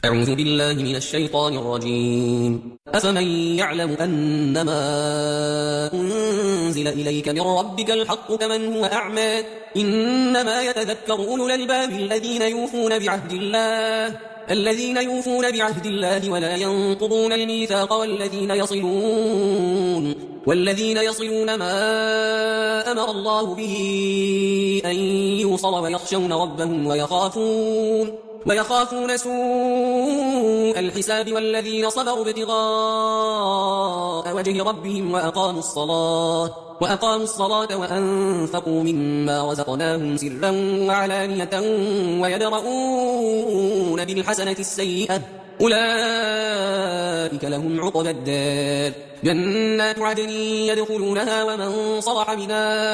أعوذ بالله من الشيطان الرجيم. أفمن يعلم أنما أنزل إليك من ربك الحق كمن هو أعمى إنما يتذكر أولو الألباب الذين يوفون بعهد الله ولا ينقضون الميثاق والذين يصلون ما أمر الله به أن يوصل ويخشون ربهم ويخافون سوء الحساب والذين صبروا ابتغاء وجه ربهم وأقاموا الصلاة وأنفقوا مما رزقناهم سرا وعلانية ويدرؤون بالحسنة السيئة أولئك لهم عقبى الدار جنات عدن يدخلونها ومن صلح من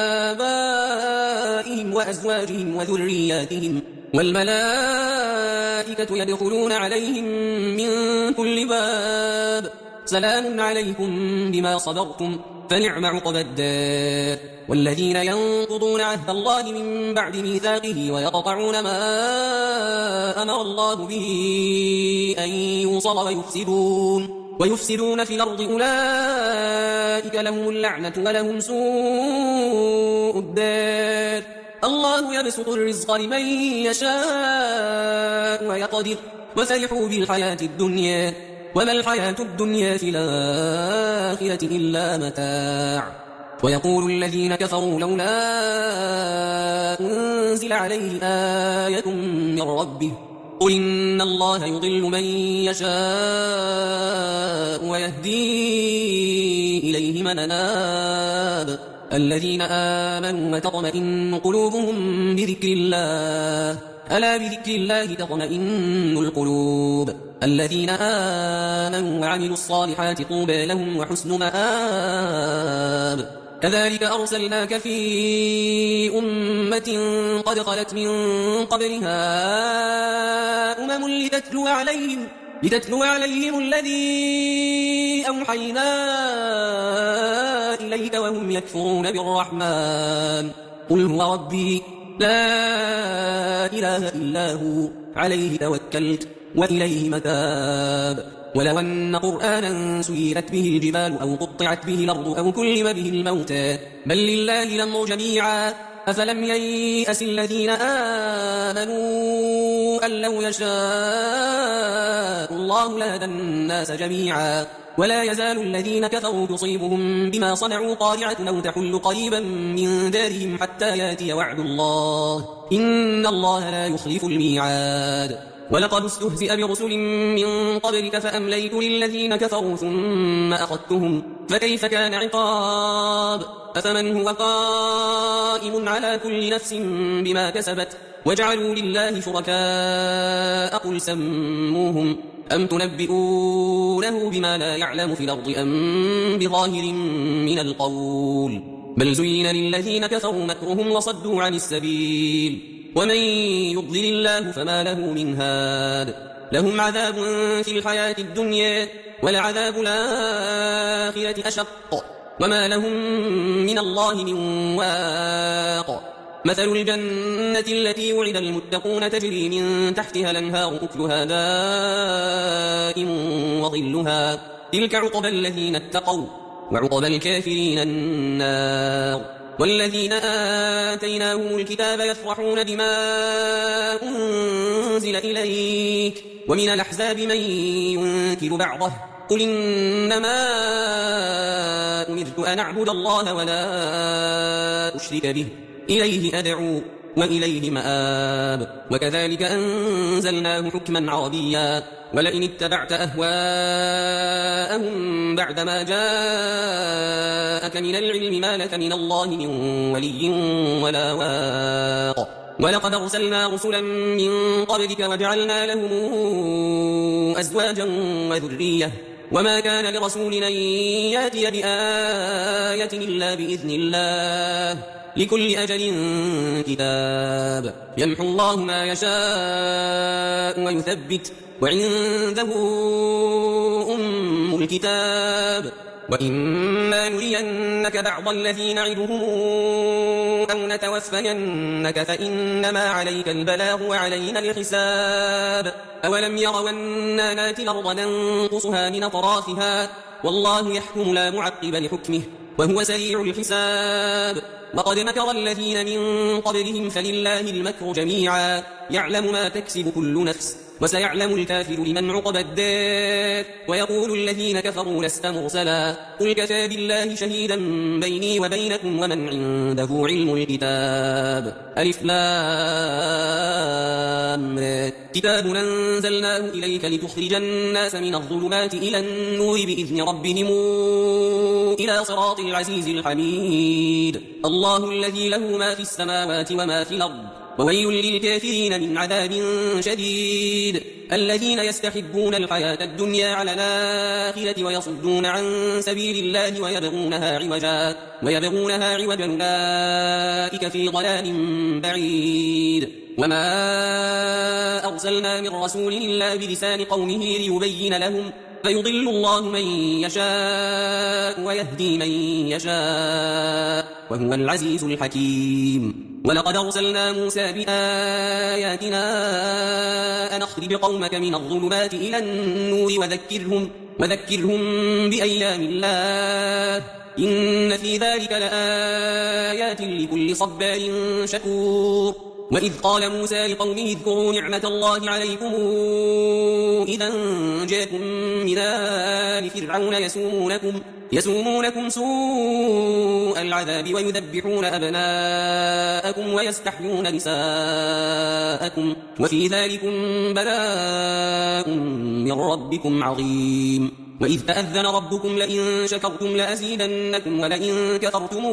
آبائهم وأزواجهم وذرياتهم والملائكة يدخلون عليهم من كل باب سلام عليكم بما صبرتم فنعم عقبى الدار والذين ينقضون عهد الله من بعد ميثاقه ويقطعون ما أمر الله به أن يوصل ويفسدون في الأرض أولئك لهم اللعنة ولهم سوء الدار الله يبسط الرزق لمن يشاء ويقدر وفرحوا بالحياة الدنيا وما الحياة الدنيا في الآخرة إلا متاع ويقول الذين كفروا لولا أنزل عليه آية من ربه قل إن الله يضل من يشاء ويهدي إليه من أناب الذين آمنوا وتطمئن قلوبهم بذكر الله ألا بذكر الله تطمئن القلوب الذين آمنوا وعملوا الصالحات طوبى لهم وحسن مآب كذلك أرسلناك في أمة قد خلت من قبلها لتتلو عليهم الذي أوحينا إليك وهم يكفرون بالرحمن قل هو ربي لا إله إلا هو عليه توكلت وإليه متاب ولو أن قرآنا سيرت به الجبال أو قطعت به الأرض أو كلم به الموتى بل لله الأمر جميعا أفلم ييأس الذين آمنوا أن لو يشاء الله لهدى الناس جميعا ولا يزال الذين كفروا تصيبهم بما صنعوا قارعة أو تحل قريبا من دارهم حتى ياتي وعد الله إن الله لا يخلف الميعاد ولقد استهزئ برسل من قبلك فأمليت للذين كفروا ثم أخذتهم فكيف كان عقاب أفمن هو قائم على كل نفس بما كسبت وجعلوا لله شركاء قل سموهم أم تنبئونه بما لا يعلم في الأرض أم بظاهر من القول بل زين للذين كفروا مكرهم وصدوا عن السبيل ومن يضلل الله فما له من هاد لهم عذاب في الحياة الدنيا ولعذاب الآخرة أشق وما لهم من الله من واق مثل الجنة التي وعد المتقون تجري من تحتها الأنهار أكلها دائم وظلها تلك عقبى الذين اتقوا وعقبى الكافرين النار والذين آتيناهم الكتاب يفرحون بما أنزل إليك ومن الأحزاب من ينكر بعضه قل إنما أمرت أن أعبد الله ولا أشرك به إليه أدعو وإليه مآب وكذلك أنزلناه حكما عربيا ولئن اتبعت أهواءهم بعدما جاءك من العلم ما لك من الله من ولي ولا واق ولقد أرسلنا رسلا من قبلك وجعلنا لهم أزواجا وذرية وما كان لرسول أن يأتي بآية إلا بإذن الله لكل أجل كتاب يمحو الله ما يشاء ويثبت وعنده أم الكتاب وإما نرينك بعض الذي نعدهم أو نتوفينك فإنما عليك البلاغ وعلينا الحساب أولم يروا أنا ناتي الأرض ننقصها من أطرافها والله يحكم لا معقب لحكمه وهو سريع الحساب وقد مكر الذين من قبلهم فلله المكر جميعا يعلم ما تكسب كل نفس وسيعلم الكافر لمن عقب الدار ويقول الذين كفروا لست مرسلا قل كفى بالله شهيدا بيني وبينكم ومن عنده علم الكتاب ألف لام را كتاب أنزلناه إليك لتخرج الناس من الظلمات إلى النور بإذن ربهم إلى صراط العزيز الحميد الله الذي له ما في السماوات وما في الأرض وويل للكافرين من عذاب شديد الذين يستحبون الحياة الدنيا على الآخرة ويصدون عن سبيل الله ويبغونها عوجا أولئك في ضلال بعيد وما أرسلنا من رسول إلا بلسان قومه ليبين لهم فيضل الله من يشاء ويهدي من يشاء وهو العزيز الحكيم ولقد أرسلنا موسى بآياتنا أن أخرج قومك من الظلمات إلى النور وذكرهم بأيام الله إن في ذلك لآيات لكل صبار شكور وإذ قال موسى لقومه اذكروا نعمة الله عليكم إذا جاءكم من آل فرعون يسومونكم سوء العذاب ويذبحون أبناءكم ويستحيون نساءكم وفي ذلكم بلاء من ربكم عظيم وإذ تأذن ربكم لئن شكرتم لأزيدنكم ولئن كفرتم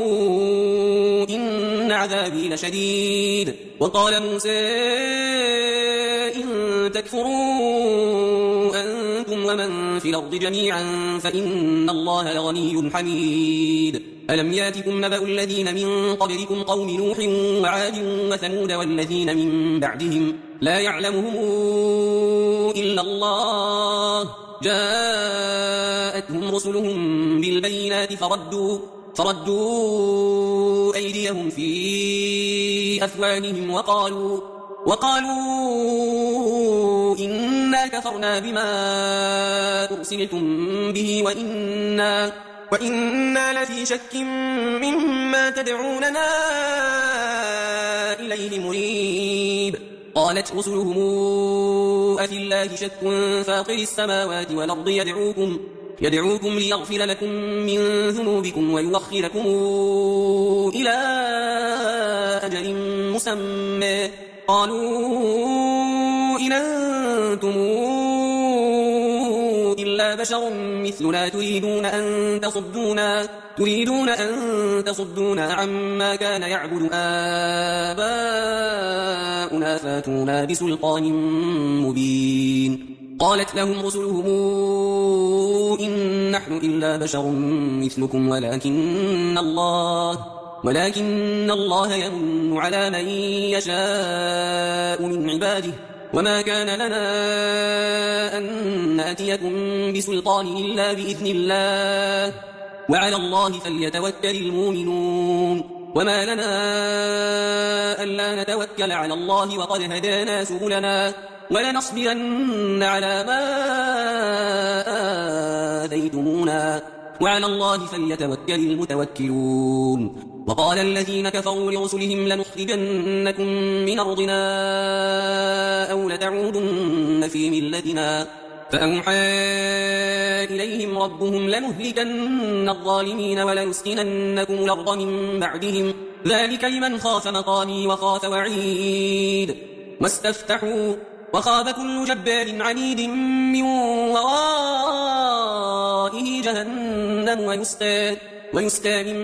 إن عذابي لشديد وقال موسى إن تكفروا أنتم ومن في الأرض جميعا فإن الله لغني حميد ألم ياتكم نبأ الذين من قبلكم قوم نوح وعاد وثمود والذين من بعدهم لا يعلمهم إلا الله جاءتهم رسلهم بالبينات فردوا أيديهم في أفواههم وقالوا إنا كفرنا بما أرسلتم به وإنا لفي شك مما تدعوننا إليه مريب قالت رسلهم أفي الله شك فاطر السماوات والأرض يدعوكم ليغفر لكم من ذنوبكم ويؤخركم إلى أجل مسمى قالوا إن أنتم إلا بشر مثلنا تريدون أن تصدونا عما كان يعبد آباؤنا فاتونا بسلطان مبين قالت لهم رسلهم إن نحن إلا بشر مثلكم ولكن الله يمن على من يشاء من عباده وما كان لنا أن نأتيكم بسلطان إلا بإذن الله وعلى الله فليتوكل المؤمنون وما لنا ألا نتوكل على الله وقد هدانا سبلنا ولنصبرن على ما آذيتمونا وعلى الله فليتوكل المتوكلون وقال الذين كفروا لرسلهم لنخرجنكم من أرضنا أو لتعودن في ملتنا فأوحى إليهم ربهم لنهلكن الظالمين ولنسكننكم الأرض من بعدهم ذلك لمن خاف مقامي وخاف وعيد واستفتحوا وخاب كل جبار عنيد من ورائه جهنم ويسقى من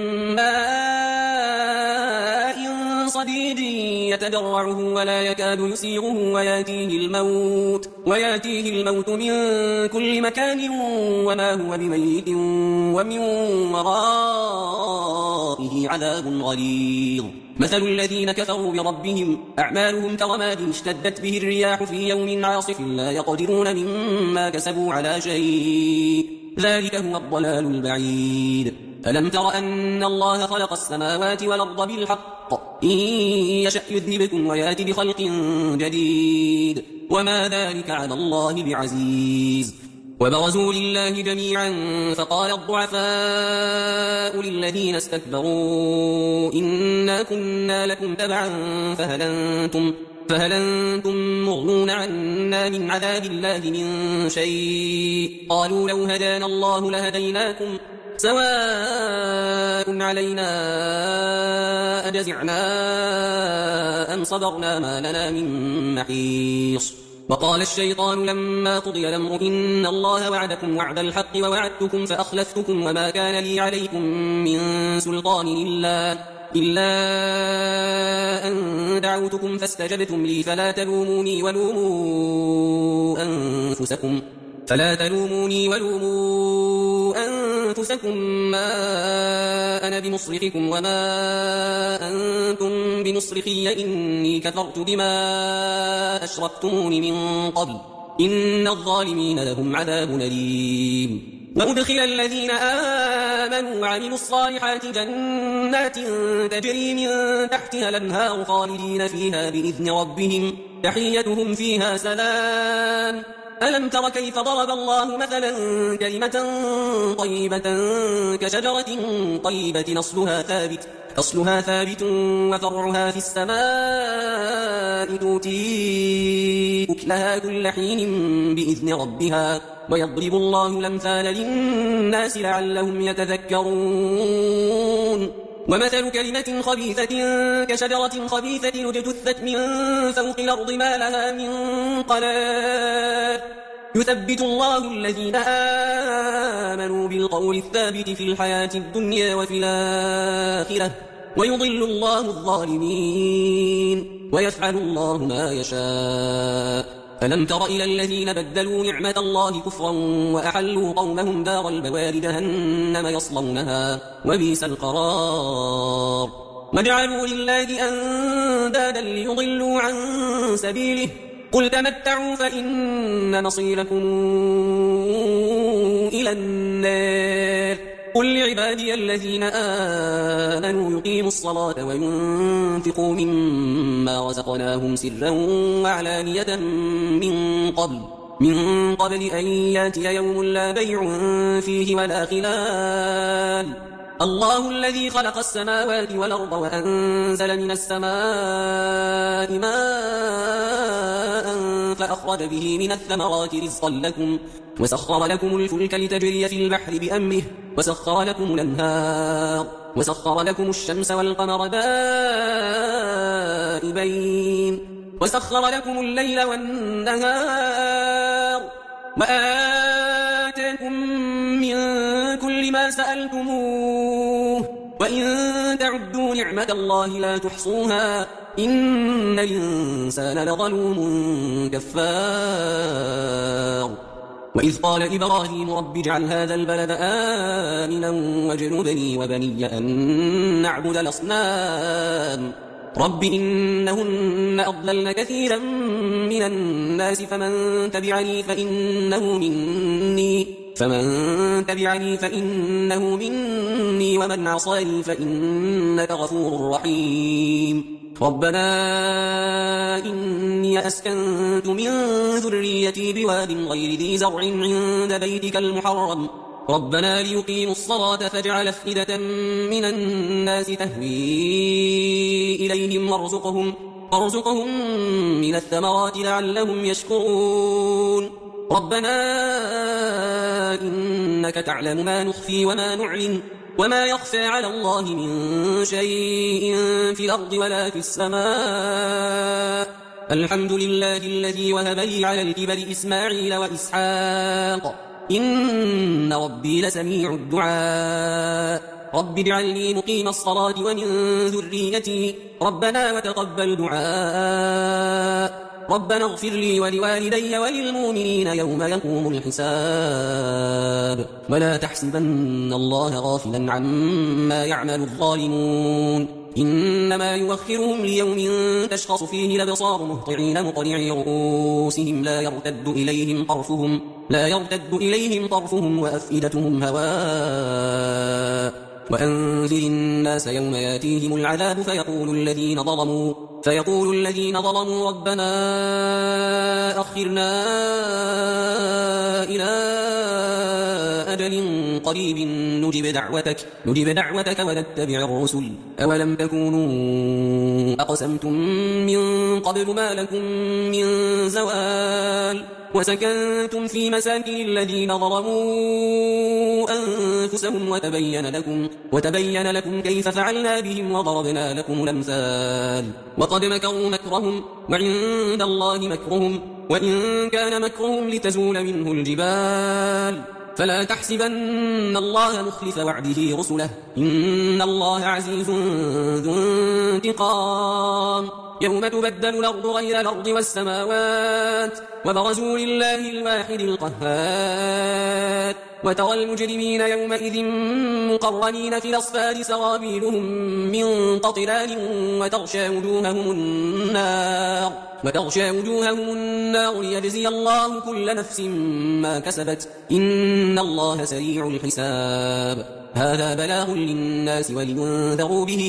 ماء صديد يتجرعه ولا يكاد يسيغه وياتيه الموت من كل مكان وما هو بميت ومن ورائه عذاب غليظ مثل الذين كفروا بربهم أعمالهم كرماد اشتدت به الرياح في يوم عاصف لا يقدرون مما كسبوا على شيء ذلك هو الضلال البعيد. ألم تر أن الله خلق السماوات والأرض بالحق إن يشأ يذهبكم ويأتي بخلق جديد وما ذلك على الله بعزيز. وبرزوا لله جميعا فقال الضعفاء للذين استكبروا إنا كنا لكم تبعا فهل أنتم مغنون عنا من عذاب الله من شيء قالوا لو هدانا الله لهديناكم سواء علينا أجزعنا أم صبرنا ما لنا من محيص. وقال الشيطان لما قضي الأمر إن الله وعدكم وعد الحق ووعدتكم فأخلفتكم وما كان لي عليكم من سلطان إلا أن دعوتكم فاستجبتم لي فلا تلوموني ولوموا أنفسكم ما أنا بمصرخكم وما أنتم بمصرخي إني كفرت بما أشركتمون من قبل إن الظالمين لهم عذاب أليم. وأدخل الذين آمنوا وعملوا الصالحات جنات تجري من تحتها الأنهار خالدين فيها بإذن ربهم تحيتهم فيها سلام. ألم تر كيف ضرب الله مثلا كلمة طيبة كشجرة طيبة أصلها ثابت وفرعها في السماء تؤتي أكلها كل حين بإذن ربها ويضرب الله الأمثال للناس لعلهم يتذكرون. ومثل كلمة خبيثة كشجرة خبيثة اجتثت من فوق الأرض ما لها من قرار يثبت الله الذين آمنوا بالقول الثابت في الحياة الدنيا وفي الآخرة ويضل الله الظالمين ويفعل الله ما يشاء. ألم تر إلى الذين بدلوا نعمة الله كفرا وأحلوا قومهم دار البوار جهنم يصلونها وبئس القرار. وجعلوا لله أندادا ليضلوا عن سبيله قل تمتعوا فإن مصيركم إلى النار. قل لعبادي الذين آمنوا يقيموا الصلاة وينفقوا مما رزقناهم سرا وعلانية من قبل أن ياتي يوم لا بيع فيه ولا خلال. الله الذي خلق السماوات والأرض وأنزل من السماء ماء فأخرج به من الثمرات رزقا لكم وسخر لكم الفلك لتجري في البحر بأمره وسخر لكم الأنهار وسخر لكم الشمس والقمر دائبين وسخر لكم الليل والنهار وآتاكم من كل ما سألتموه وإن تعدوا نعمة الله لا تحصوها إن الإنسان لظلوم كفار. وإذ قال إبراهيم رب اجعل هذا البلد آمنا واجنبني وبني أن نعبد الأصنام رب إنهن أضللن كثيرا من الناس فمن تبعني فإنه مني ومن عصاني فإنك غفور رحيم. ربنا إني أسكنت من ذريتي بواد غير ذي زرع عند بيتك المحرم ربنا ليقيموا الصلاة فاجعل أفئدة من الناس تهوي إليهم وارزقهم من الثمرات لعلهم يشكرون. ربنا إنك تعلم ما نخفي وما نعلن وما يخفى على الله من شيء في الأرض ولا في السماء. الحمد لله الذي وهب لي على الكبر إسماعيل وإسحاق إن ربي لسميع الدعاء. رب اجعلني مقيم الصلاة ومن ذريتي ربنا وتقبل دعاء. ربنا اغفر لي ولوالدي وللمؤمنين يوم يقوم الحساب. ولا تحسبن الله غافلا عما يعمل الظالمون إنما يوخرهم ليوم تشخص فيه الأبصار مهطعين مقنعي رؤوسهم لا يرتد إليهم طرفهم وأفئدتهم هواء وأنذر الناس يوم ياتيهم العذاب فيقول الذين ظلموا ربنا أخرنا إلى أجل قريب نجب دعوتك ونتبع الرسل أولم تكونوا أقسمتم من قبل ما لكم من زوال وسكنتم في مساكن الذين ظلموا أنفسهم وتبين لكم كيف فعلنا بهم وضربنا لكم الأمثال وقد مكروا مكرهم وعند الله مكرهم وإن كان مكرهم لتزول منه الجبال فلا تحسبن الله مخلف وعده رسله إن الله عزيز ذو انتقام يوم تبدل الأرض غير الأرض والسماوات وبرزوا لله الواحد القهار وترى المجرمين يومئذ مقرنين في الأصفاد سرابيلهم من قطران وتغشى وجوههم النار ليجزي الله كل نفس ما كسبت إن الله سريع الحساب هذا بلاغ للناس ولينذروا به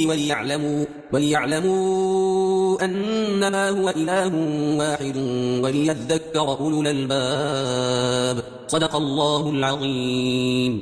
وليعلموا أنما هو إله واحد وليذكر أولو الألباب صدق الله العظيم.